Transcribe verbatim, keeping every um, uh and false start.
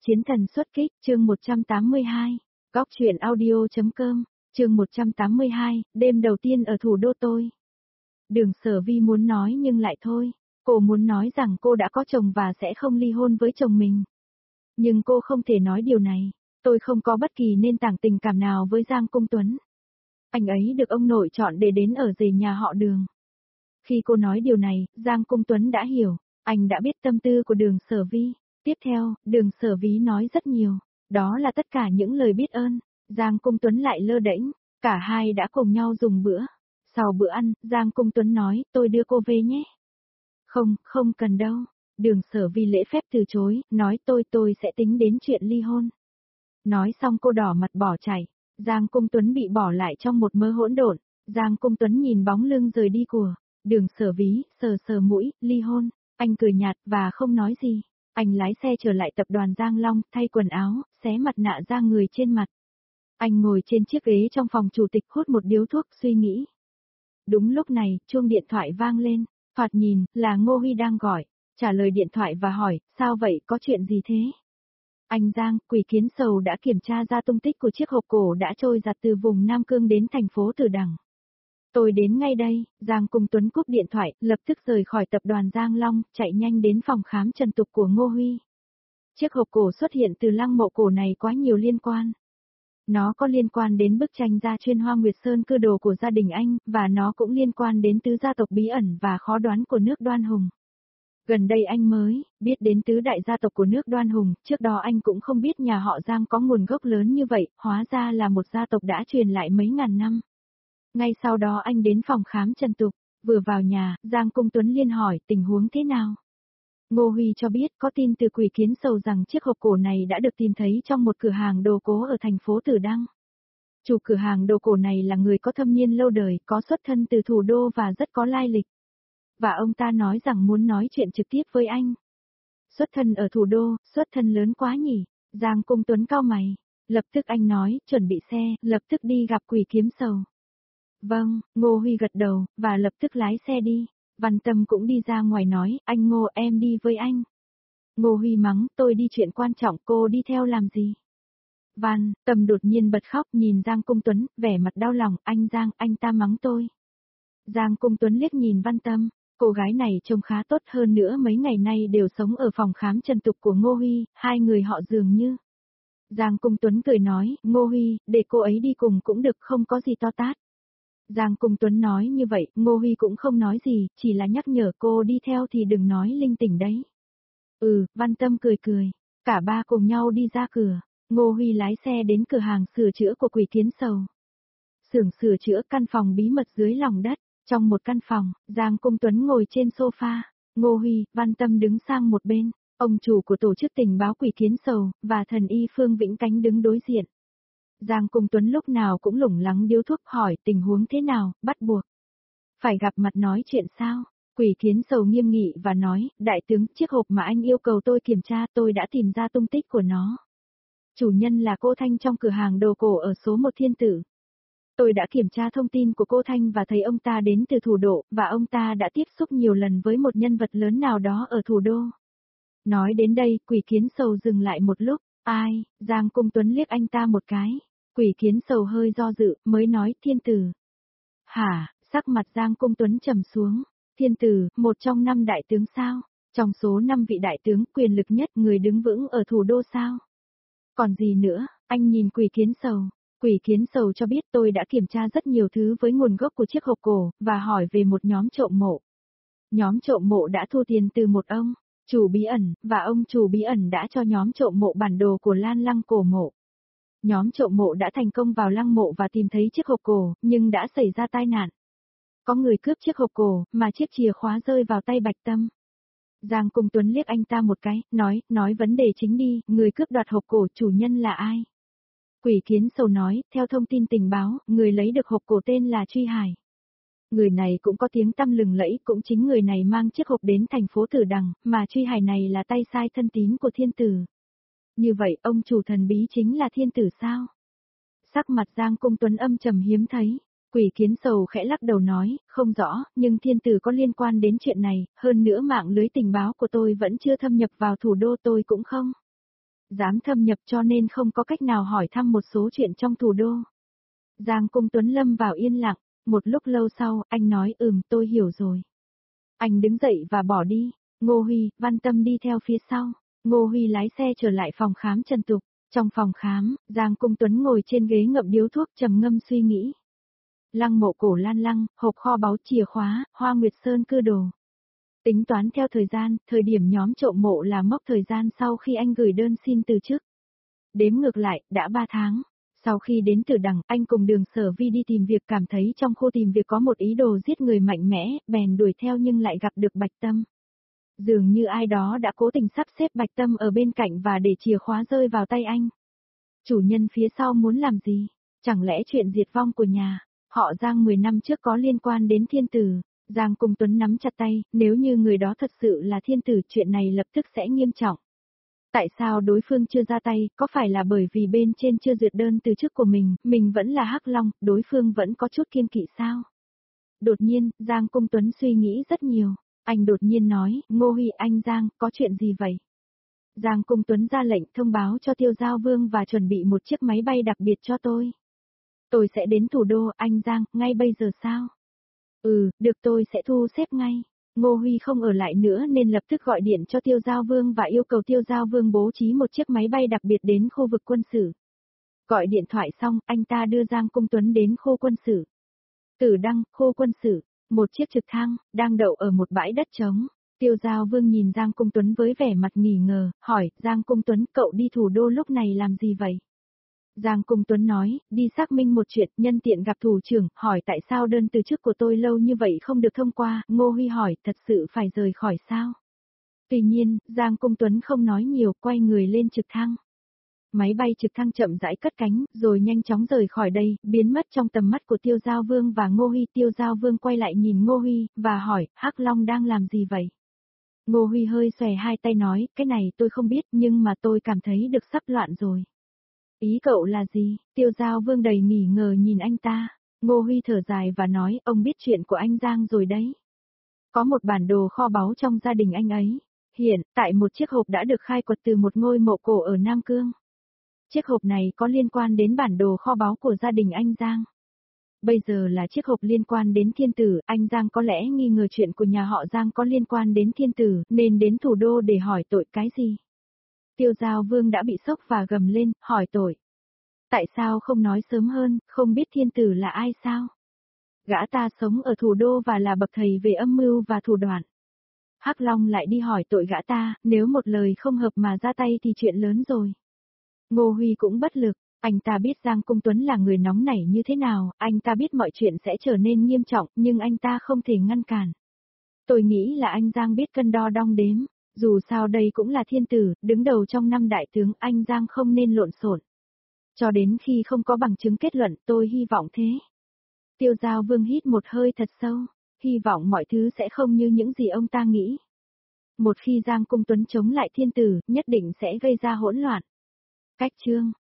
Chiến thần xuất kích, chương một trăm tám mươi hai. Góc truyện audio.com, chương một trăm tám mươi hai, đêm đầu tiên ở thủ đô tôi. Đường Sở Vi muốn nói nhưng lại thôi, cô muốn nói rằng cô đã có chồng và sẽ không ly hôn với chồng mình. Nhưng cô không thể nói điều này, tôi không có bất kỳ nền tảng tình cảm nào với Giang Cung Tuấn. Anh ấy được ông nội chọn để đến ở rể nhà họ Đường. Khi cô nói điều này, Giang Cung Tuấn đã hiểu, anh đã biết tâm tư của Đường Sở Vi. Tiếp theo, Đường Sở Vi nói rất nhiều, đó là tất cả những lời biết ơn. Giang Cung Tuấn lại lơ đễnh, cả hai đã cùng nhau dùng bữa. Sau bữa ăn, Giang Cung Tuấn nói, tôi đưa cô về nhé. Không, không cần đâu. Đường Sở Vi lễ phép từ chối, nói tôi tôi sẽ tính đến chuyện ly hôn. Nói xong cô đỏ mặt bỏ chạy. Giang Cung Tuấn bị bỏ lại trong một mớ hỗn độn. Giang Cung Tuấn nhìn bóng lưng rời đi của Đường Sở Vi, sờ sờ mũi, ly hôn. Anh cười nhạt và không nói gì. Anh lái xe trở lại tập đoàn Giang Long, thay quần áo, xé mặt nạ ra người trên mặt. Anh ngồi trên chiếc ghế trong phòng chủ tịch hút một điếu thuốc suy nghĩ. Đúng lúc này, chuông điện thoại vang lên, thoạt nhìn, là Ngô Huy đang gọi, trả lời điện thoại và hỏi, sao vậy, có chuyện gì thế? Anh Giang, Quỷ Kiến Sầu đã kiểm tra ra tung tích của chiếc hộp cổ đã trôi giặt từ vùng Nam Cương đến thành phố Tử Đằng. Tôi đến ngay đây. Giang Cung Tuấn cúp điện thoại, lập tức rời khỏi tập đoàn Giang Long, chạy nhanh đến phòng khám trần tục của Ngô Huy. Chiếc hộp cổ xuất hiện từ lăng mộ cổ này quá nhiều liên quan. Nó có liên quan đến bức tranh gia chuyên Hoa Nguyệt Sơn cư đồ của gia đình anh, và nó cũng liên quan đến tứ gia tộc bí ẩn và khó đoán của nước Đoan Hùng. Gần đây anh mới biết đến tứ đại gia tộc của nước Đoan Hùng, trước đó anh cũng không biết nhà họ Giang có nguồn gốc lớn như vậy, hóa ra là một gia tộc đã truyền lại mấy ngàn năm. Ngay sau đó anh đến phòng khám trần tục, vừa vào nhà, Giang Cung Tuấn liên hỏi tình huống thế nào. Ngô Huy cho biết có tin từ Quỷ Kiến Sầu rằng chiếc hộp cổ này đã được tìm thấy trong một cửa hàng đồ cổ ở thành phố Tử Đăng. Chủ cửa hàng đồ cổ này là người có thâm niên lâu đời, có xuất thân từ thủ đô và rất có lai lịch. Và ông ta nói rằng muốn nói chuyện trực tiếp với anh. Xuất thân ở thủ đô, xuất thân lớn quá nhỉ? Giang Cung Tuấn cau mày. Lập tức anh nói, chuẩn bị xe, lập tức đi gặp Quỷ Kiếm Sầu. Vâng, Ngô Huy gật đầu, và lập tức lái xe đi. Văn Tâm cũng đi ra ngoài nói, anh Ngô em đi với anh. Ngô Huy mắng, tôi đi chuyện quan trọng, cô đi theo làm gì? Văn Tâm đột nhiên bật khóc nhìn Giang Cung Tuấn, vẻ mặt đau lòng, anh Giang, anh ta mắng tôi. Giang Cung Tuấn liếc nhìn Văn Tâm, cô gái này trông khá tốt hơn nữa mấy ngày nay đều sống ở phòng khám trần tục của Ngô Huy, hai người họ dường như. Giang Cung Tuấn cười nói, Ngô Huy, để cô ấy đi cùng cũng được, không có gì to tát. Giang Cung Tuấn nói như vậy, Ngô Huy cũng không nói gì, chỉ là nhắc nhở cô đi theo thì đừng nói linh tinh đấy. Ừ, Văn Tâm cười cười, cả ba cùng nhau đi ra cửa, Ngô Huy lái xe đến cửa hàng sửa chữa của Quỷ Kiến Sầu. Xưởng sửa chữa căn phòng bí mật dưới lòng đất, trong một căn phòng, Giang Cung Tuấn ngồi trên sofa, Ngô Huy, Văn Tâm đứng sang một bên, ông chủ của tổ chức tình báo Quỷ Kiến Sầu, và thần y Phương Vĩnh Cánh đứng đối diện. Giang Cung Tuấn lúc nào cũng lủng lắng điếu thuốc hỏi tình huống thế nào, bắt buộc. Phải gặp mặt nói chuyện sao? Quỷ Kiến Sầu nghiêm nghị và nói, đại tướng, chiếc hộp mà anh yêu cầu tôi kiểm tra tôi đã tìm ra tung tích của nó. Chủ nhân là cô Thanh trong cửa hàng đồ cổ ở số một Thiên Tử. Tôi đã kiểm tra thông tin của cô Thanh và thấy ông ta đến từ thủ đô, và ông ta đã tiếp xúc nhiều lần với một nhân vật lớn nào đó ở thủ đô. Nói đến đây, Quỷ Kiến Sầu dừng lại một lúc, ai? Giang Cung Tuấn liếc anh ta một cái. Quỷ Kiến Sầu hơi do dự, mới nói, Thiên Tử. Hả? Sắc mặt Giang Cung Tuấn trầm xuống. Thiên Tử, một trong năm đại tướng sao? Trong số năm vị đại tướng quyền lực nhất người đứng vững ở thủ đô sao? Còn gì nữa? Anh nhìn Quỷ Kiến Sầu. Quỷ Kiến Sầu cho biết tôi đã kiểm tra rất nhiều thứ với nguồn gốc của chiếc hộp cổ, và hỏi về một nhóm trộm mộ. Nhóm trộm mộ đã thu tiền từ một ông chủ bí ẩn, và ông chủ bí ẩn đã cho nhóm trộm mộ bản đồ của Lan Lăng cổ mộ. Nhóm trộm mộ đã thành công vào lăng mộ và tìm thấy chiếc hộp cổ, nhưng đã xảy ra tai nạn. Có người cướp chiếc hộp cổ, mà chiếc chìa khóa rơi vào tay Bạch Tâm. Giang Cung Tuấn liếc anh ta một cái, nói, nói vấn đề chính đi, người cướp đoạt hộp cổ chủ nhân là ai? Quỷ Kiến Sầu nói, theo thông tin tình báo, người lấy được hộp cổ tên là Truy Hải. Người này cũng có tiếng tăm lừng lẫy, cũng chính người này mang chiếc hộp đến thành phố Tử Đằng, mà Truy Hải này là tay sai thân tín của Thiên Tử. Như vậy, ông chủ thần bí chính là Thiên Tử sao? Sắc mặt Giang Cung Tuấn âm trầm hiếm thấy. Quỷ Kiến Sầu khẽ lắc đầu nói, không rõ, nhưng Thiên Tử có liên quan đến chuyện này, hơn nữa mạng lưới tình báo của tôi vẫn chưa thâm nhập vào thủ đô, tôi cũng không. dám thâm nhập cho nên không có cách nào hỏi thăm một số chuyện trong thủ đô. Giang Cung Tuấn lâm vào yên lặng, một lúc lâu sau, anh nói ừm tôi hiểu rồi. Anh đứng dậy và bỏ đi, Ngô Huy, Văn Tâm đi theo phía sau, Ngô Huy lái xe trở lại phòng khám Trần Tục, trong phòng khám, Giang Cung Tuấn ngồi trên ghế ngậm điếu thuốc trầm ngâm suy nghĩ. Lăng Mộ Cổ Lan Lăng, hộp kho báu chìa khóa, Hoa Nguyệt Sơn cư đồ. Tính toán theo thời gian, thời điểm nhóm trộm mộ là mốc thời gian sau khi anh gửi đơn xin từ chức. Đếm ngược lại, đã ba tháng. Sau khi đến Tử Đằng, anh cùng Đường Sở Vi đi tìm việc cảm thấy trong khu tìm việc có một ý đồ giết người mạnh mẽ, bèn đuổi theo nhưng lại gặp được Bạch Tâm. Dường như ai đó đã cố tình sắp xếp Bạch Tâm ở bên cạnh và để chìa khóa rơi vào tay anh. Chủ nhân phía sau muốn làm gì? Chẳng lẽ chuyện diệt vong của nhà họ Giang mười năm trước có liên quan đến thiên tử? Giang Cung Tuấn nắm chặt tay, nếu như người đó thật sự là thiên tử chuyện này lập tức sẽ nghiêm trọng. Tại sao đối phương chưa ra tay, có phải là bởi vì bên trên chưa duyệt đơn từ chức của mình, mình vẫn là Hắc Long, đối phương vẫn có chút kiêng kỵ sao? Đột nhiên, Giang Cung Tuấn suy nghĩ rất nhiều, anh đột nhiên nói, Ngô Huy anh Giang, có chuyện gì vậy? Giang Cung Tuấn ra lệnh thông báo cho Tiêu Giao Vương và chuẩn bị một chiếc máy bay đặc biệt cho tôi. Tôi sẽ đến thủ đô, anh Giang, ngay bây giờ sao? Ừ, được tôi sẽ thu xếp ngay. Ngô Huy không ở lại nữa nên lập tức gọi điện cho Tiêu Giao Vương và yêu cầu Tiêu Giao Vương bố trí một chiếc máy bay đặc biệt đến khu vực quân sự. Gọi điện thoại xong, anh ta đưa Giang Cung Tuấn đến khu quân sự. Tử Đăng, khu quân sự, một chiếc trực thăng, đang đậu ở một bãi đất trống. Tiêu Giao Vương nhìn Giang Cung Tuấn với vẻ mặt nghi ngờ, hỏi, Giang Cung Tuấn, cậu đi thủ đô lúc này làm gì vậy? Giang Cung Tuấn nói, đi xác minh một chuyện, nhân tiện gặp thủ trưởng, hỏi tại sao đơn từ chức của tôi lâu như vậy không được thông qua, Ngô Huy hỏi, thật sự phải rời khỏi sao? Tuy nhiên, Giang Cung Tuấn không nói nhiều, quay người lên trực thăng. Máy bay trực thăng chậm rãi cất cánh, rồi nhanh chóng rời khỏi đây, biến mất trong tầm mắt của Tiêu Giao Vương và Ngô Huy. Tiêu Giao Vương quay lại nhìn Ngô Huy, và hỏi, Hắc Long đang làm gì vậy? Ngô Huy hơi xòe hai tay nói, cái này tôi không biết, nhưng mà tôi cảm thấy được sắp loạn rồi. Ý cậu là gì? Tiêu Giao Vương đầy nghi ngờ nhìn anh ta. Ngô Huy thở dài và nói, ông biết chuyện của anh Giang rồi đấy. Có một bản đồ kho báu trong gia đình anh ấy. Hiện, tại một chiếc hộp đã được khai quật từ một ngôi mộ cổ ở Nam Cương. Chiếc hộp này có liên quan đến bản đồ kho báu của gia đình anh Giang. Bây giờ là chiếc hộp liên quan đến thiên tử, anh Giang có lẽ nghi ngờ chuyện của nhà họ Giang có liên quan đến thiên tử, nên đến thủ đô để hỏi tội cái gì. Tiêu Giao Vương đã bị sốc và gầm lên, hỏi tội. Tại sao không nói sớm hơn, không biết thiên tử là ai sao? Gã ta sống ở thủ đô và là bậc thầy về âm mưu và thủ đoạn. Hắc Long lại đi hỏi tội gã ta, nếu một lời không hợp mà ra tay thì chuyện lớn rồi. Ngô Huy cũng bất lực, anh ta biết Giang Cung Tuấn là người nóng nảy như thế nào, anh ta biết mọi chuyện sẽ trở nên nghiêm trọng, nhưng anh ta không thể ngăn cản. Tôi nghĩ là anh Giang biết cân đo đong đếm, dù sao đây cũng là thiên tử, đứng đầu trong năm đại tướng, anh Giang không nên lộn xộn. Cho đến khi không có bằng chứng kết luận, tôi hy vọng thế. Tiêu Giao Vương hít một hơi thật sâu, hy vọng mọi thứ sẽ không như những gì ông ta nghĩ. Một khi Giang Cung Tuấn chống lại thiên tử, nhất định sẽ gây ra hỗn loạn. Cách chương